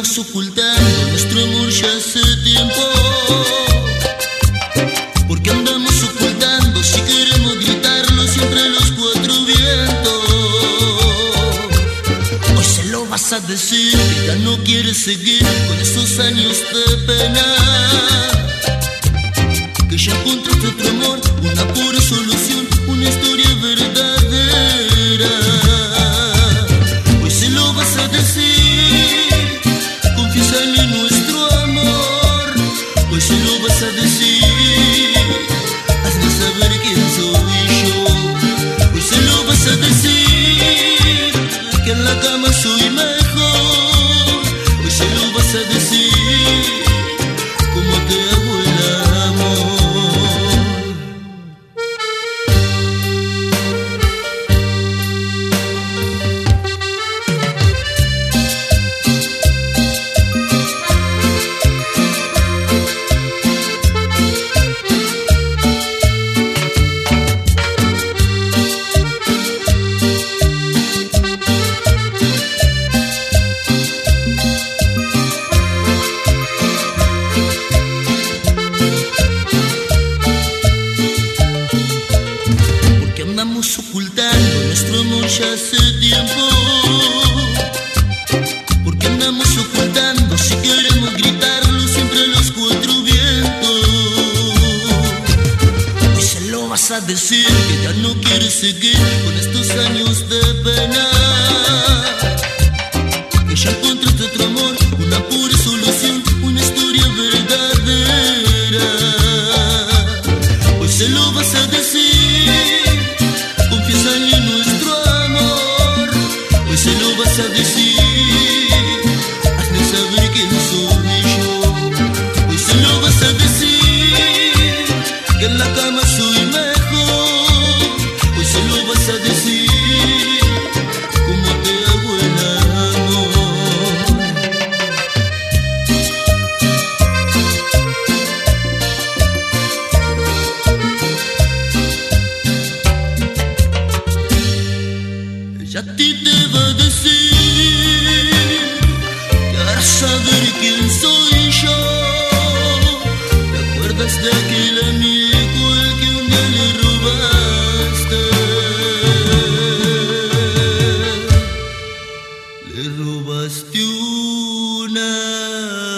andamos ocultando nuestro amor ya hace tiempo? ¿Por qué andamos ocultando si queremos gritarlo siempre a los cuatro vientos? Hoy se lo vas a decir que ya no quieres seguir con esos años de pena, que ya encontraste otro amor, una pura solución, una historia verdadera. Hoy se lo vas a decir, confiésale nuestro amor. Hoy se lo vas a decir, hazle saber quién soy yo. Hoy se lo vas a decir, que en la cama soy mejor. Hoy se lo vas a decir, como te hago el amor. Andamos ocultando nuestro amor ya hace tiempo. Porque andamos ocultando si queremos gritarlo siempre a los cuatro vientos. Hoy se lo vas a decir que ya no quieres seguir con estos años de pena, que ya encontraste otro amor, una pura solución, una historia verdadera. Hoy se lo vas a decir, confiésale nuestro amor. Hoy se lo vas a decir, hazle saber quién soy yo. Hoy se lo vas a decir, que en la cama soy mejor. Hoy se lo vas a decir, como te hago el amor. Ella a ti te va a decir, que harás saber quién soy yo. ¿Te acuerdas de aquel amigo al que un día le robaste? Le robaste una